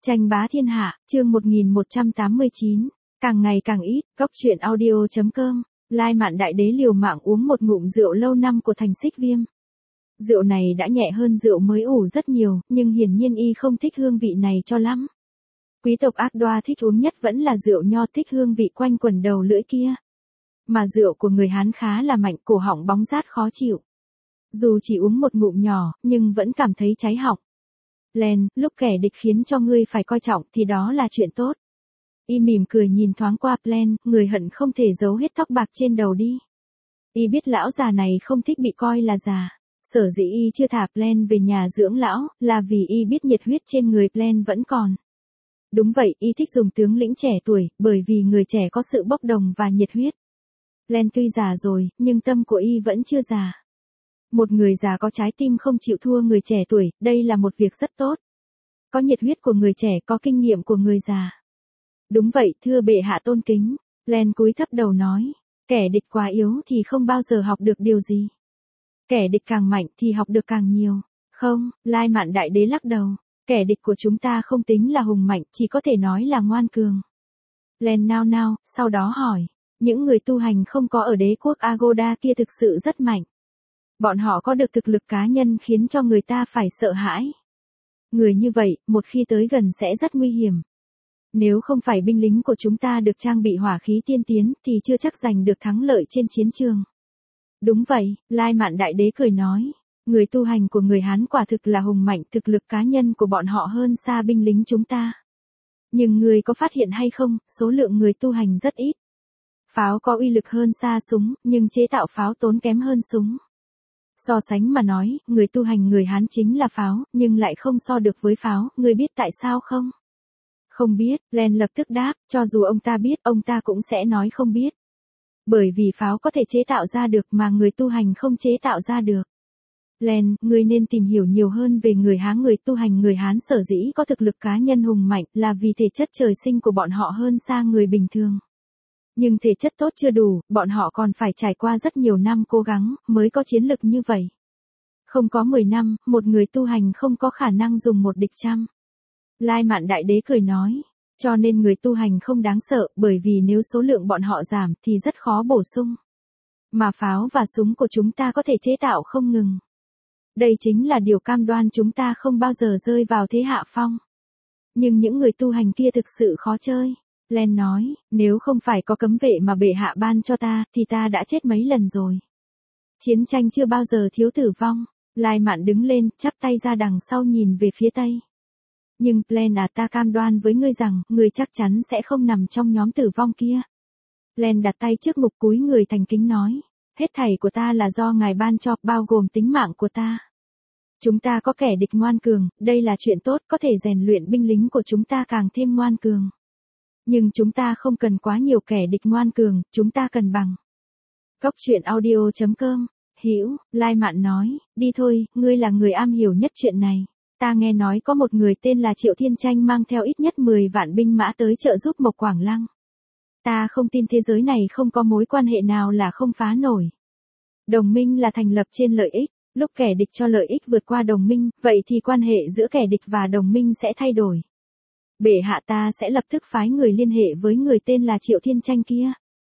Tranh bá thiên hạ, chương 1189, càng ngày càng ít, góc truyện audio.com, Lai Mạn Đại Đế liều mạng uống một ngụm rượu lâu năm của Thành Xích Viêm. Rượu này đã nhẹ hơn rượu mới ủ rất nhiều, nhưng hiển nhiên y không thích hương vị này cho lắm. Quý tộc Ác Đoa thích uống nhất vẫn là rượu nho, thích hương vị quanh quẩn đầu lưỡi kia. Mà rượu của người Hán khá là mạnh, cổ họng bóng rát khó chịu. Dù chỉ uống một ngụm nhỏ, nhưng vẫn cảm thấy cháy họng. Len, lúc kẻ địch khiến cho ngươi phải coi trọng thì đó là chuyện tốt. Y mỉm cười nhìn thoáng qua Len, người hận không thể giấu hết tóc bạc trên đầu đi. Y biết lão già này không thích bị coi là già. Sở dĩ y chưa thả Len về nhà dưỡng lão, là vì y biết nhiệt huyết trên người Len vẫn còn. Đúng vậy, y thích dùng tướng lĩnh trẻ tuổi, bởi vì người trẻ có sự bốc đồng và nhiệt huyết. Len tuy già rồi, nhưng tâm của y vẫn chưa già. Một người già có trái tim không chịu thua người trẻ tuổi, đây là một việc rất tốt. Có nhiệt huyết của người trẻ, có kinh nghiệm của người già. Đúng vậy, thưa bệ hạ tôn kính. Len cúi thấp đầu nói, kẻ địch quá yếu thì không bao giờ học được điều gì. Kẻ địch càng mạnh thì học được càng nhiều. Không, Lai Mạn Đại Đế lắc đầu, kẻ địch của chúng ta không tính là hùng mạnh, chỉ có thể nói là ngoan cường. Len nao nao, sau đó hỏi, những người tu hành không có ở đế quốc Agoda kia thực sự rất mạnh. Bọn họ có được thực lực cá nhân khiến cho người ta phải sợ hãi. Người như vậy, một khi tới gần sẽ rất nguy hiểm. Nếu không phải binh lính của chúng ta được trang bị hỏa khí tiên tiến thì chưa chắc giành được thắng lợi trên chiến trường. Đúng vậy, Lai Mạn Đại Đế cười nói, người tu hành của người Hán quả thực là hùng mạnh, thực lực cá nhân của bọn họ hơn xa binh lính chúng ta. Nhưng người có phát hiện hay không, số lượng người tu hành rất ít. Pháo có uy lực hơn xa súng, nhưng chế tạo pháo tốn kém hơn súng. So sánh mà nói, người tu hành người Hán chính là pháo, nhưng lại không so được với pháo, ngươi biết tại sao không? Không biết, Len lập tức đáp, cho dù ông ta biết, ông ta cũng sẽ nói không biết. Bởi vì pháo có thể chế tạo ra được mà người tu hành không chế tạo ra được. Len, ngươi nên tìm hiểu nhiều hơn về người Hán. Người tu hành người Hán sở dĩ có thực lực cá nhân hùng mạnh là vì thể chất trời sinh của bọn họ hơn xa người bình thường. Nhưng thể chất tốt chưa đủ, bọn họ còn phải trải qua rất nhiều năm cố gắng, mới có chiến lực như vậy. Không có 10 năm, một người tu hành không có khả năng dùng một địch trăm. Lai Mạn Đại Đế cười nói, cho nên người tu hành không đáng sợ, bởi vì nếu số lượng bọn họ giảm thì rất khó bổ sung. Mà pháo và súng của chúng ta có thể chế tạo không ngừng. Đây chính là điều cam đoan chúng ta không bao giờ rơi vào thế hạ phong. Nhưng những người tu hành kia thực sự khó chơi. Len nói, nếu không phải có cấm vệ mà bệ hạ ban cho ta, thì ta đã chết mấy lần rồi. Chiến tranh chưa bao giờ thiếu tử vong. Lai Mạn đứng lên, chắp tay ra đằng sau nhìn về phía tây. Nhưng, Len à, ta cam đoan với ngươi rằng, ngươi chắc chắn sẽ không nằm trong nhóm tử vong kia. Len đặt tay trước ngực cúi người thành kính nói, hết thảy của ta là do ngài ban cho, bao gồm tính mạng của ta. Chúng ta có kẻ địch ngoan cường, đây là chuyện tốt, có thể rèn luyện binh lính của chúng ta càng thêm ngoan cường. Nhưng chúng ta không cần quá nhiều kẻ địch ngoan cường, chúng ta cần bằng. Góc truyện audio.com, Hữu, Lai Mạn nói, đi thôi, ngươi là người am hiểu nhất chuyện này. Ta nghe nói có một người tên là Triệu Thiên Tranh mang theo ít nhất 10 vạn binh mã tới trợ giúp Mộc Quảng Lăng. Ta không tin thế giới này không có mối quan hệ nào là không phá nổi. Đồng minh là thành lập trên lợi ích, lúc kẻ địch cho lợi ích vượt qua đồng minh, vậy thì quan hệ giữa kẻ địch và đồng minh sẽ thay đổi. Bệ hạ, ta sẽ lập tức phái người liên hệ với người tên là Triệu Thiên Tranh kia.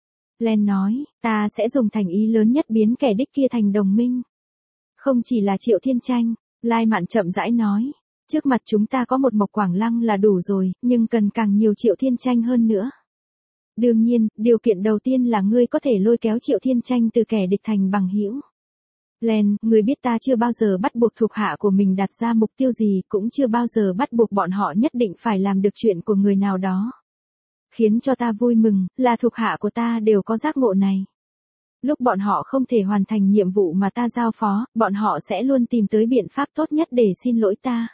Len nói, ta sẽ dùng thành ý lớn nhất biến kẻ địch kia thành đồng minh. Không chỉ là Triệu Thiên Tranh, Lai Mạn chậm rãi nói, trước mặt chúng ta có một Mộc Quảng Lăng là đủ rồi, nhưng cần càng nhiều Triệu Thiên Tranh hơn nữa. Đương nhiên, điều kiện đầu tiên là ngươi có thể lôi kéo Triệu Thiên Tranh từ kẻ địch thành bằng hữu. Len, ngươi biết ta chưa bao giờ bắt buộc thuộc hạ của mình đặt ra mục tiêu gì, cũng chưa bao giờ bắt buộc bọn họ nhất định phải làm được chuyện của người nào đó. Khiến cho ta vui mừng, là thuộc hạ của ta đều có giác ngộ này. Lúc bọn họ không thể hoàn thành nhiệm vụ mà ta giao phó, bọn họ sẽ luôn tìm tới biện pháp tốt nhất để xin lỗi ta.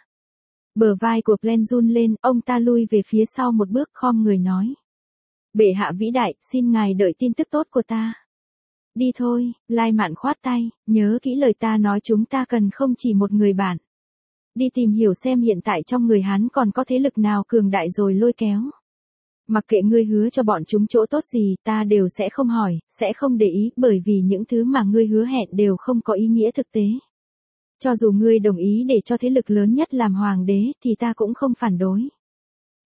Bờ vai của Len run lên, ông ta lui về phía sau một bước, khom người nói. Bệ hạ vĩ đại, xin ngài đợi tin tức tốt của ta. Đi thôi, Lai Mạn khoát tay, nhớ kỹ lời ta nói, chúng ta cần không chỉ một người bạn. Đi tìm hiểu xem hiện tại trong người Hán còn có thế lực nào cường đại rồi lôi kéo. Mặc kệ ngươi hứa cho bọn chúng chỗ tốt gì, ta đều sẽ không hỏi, sẽ không để ý, bởi vì những thứ mà ngươi hứa hẹn đều không có ý nghĩa thực tế. Cho dù ngươi đồng ý để cho thế lực lớn nhất làm hoàng đế, thì ta cũng không phản đối.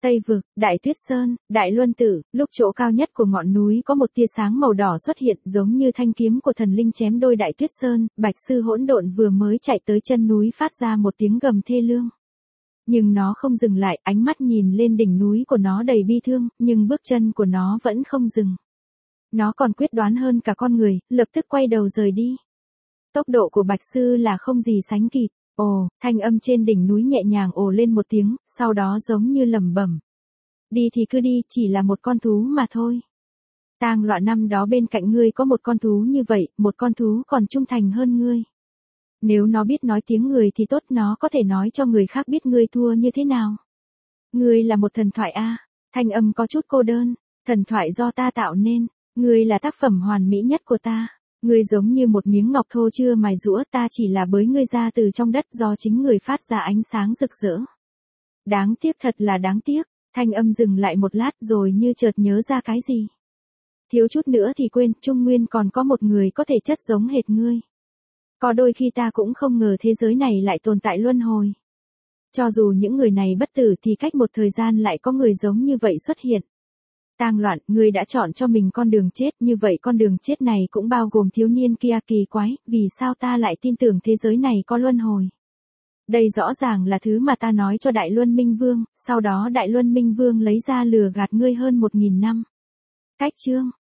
Tây Vực, Đại Tuyết Sơn, Đại Luân Tử, lúc chỗ cao nhất của ngọn núi có một tia sáng màu đỏ xuất hiện giống như thanh kiếm của thần linh chém đôi Đại Tuyết Sơn, Bạch Sư Hỗn Độn vừa mới chạy tới chân núi phát ra một tiếng gầm thê lương. Nhưng nó không dừng lại, ánh mắt nhìn lên đỉnh núi của nó đầy bi thương, nhưng bước chân của nó vẫn không dừng. Nó còn quyết đoán hơn cả con người, lập tức quay đầu rời đi. Tốc độ của Bạch Sư là không gì sánh kịp. Ồ, thanh âm trên đỉnh núi nhẹ nhàng ồ lên một tiếng, sau đó giống như lẩm bẩm. Đi thì cứ đi, chỉ là một con thú mà thôi. Tang Loạn năm đó bên cạnh ngươi có một con thú như vậy, một con thú còn trung thành hơn ngươi. Nếu nó biết nói tiếng người thì tốt, nó có thể nói cho người khác biết ngươi thua như thế nào. Ngươi là một thần thoại a. Thanh âm có chút cô đơn, thần thoại do ta tạo nên, ngươi là tác phẩm hoàn mỹ nhất của ta. Ngươi giống như một miếng ngọc thô chưa mài rũa, ta chỉ là bới ngươi ra từ trong đất do chính người phát ra ánh sáng rực rỡ. Đáng tiếc, thật là đáng tiếc. Thanh âm dừng lại một lát rồi như chợt nhớ ra cái gì. Thiếu chút nữa thì quên, Trung Nguyên còn có một người có thể chất giống hệt ngươi. Có đôi khi ta cũng không ngờ thế giới này lại tồn tại luân hồi. Cho dù những người này bất tử thì cách một thời gian lại có người giống như vậy xuất hiện. Tang Loạn, ngươi đã chọn cho mình con đường chết, như vậy con đường chết này cũng bao gồm thiếu niên kia. Kỳ quái, vì sao ta lại tin tưởng thế giới này có luân hồi? Đây rõ ràng là thứ mà ta nói cho Đại Luân Minh Vương, sau đó Đại Luân Minh Vương lấy ra lừa gạt ngươi hơn 1000 năm. Cách chương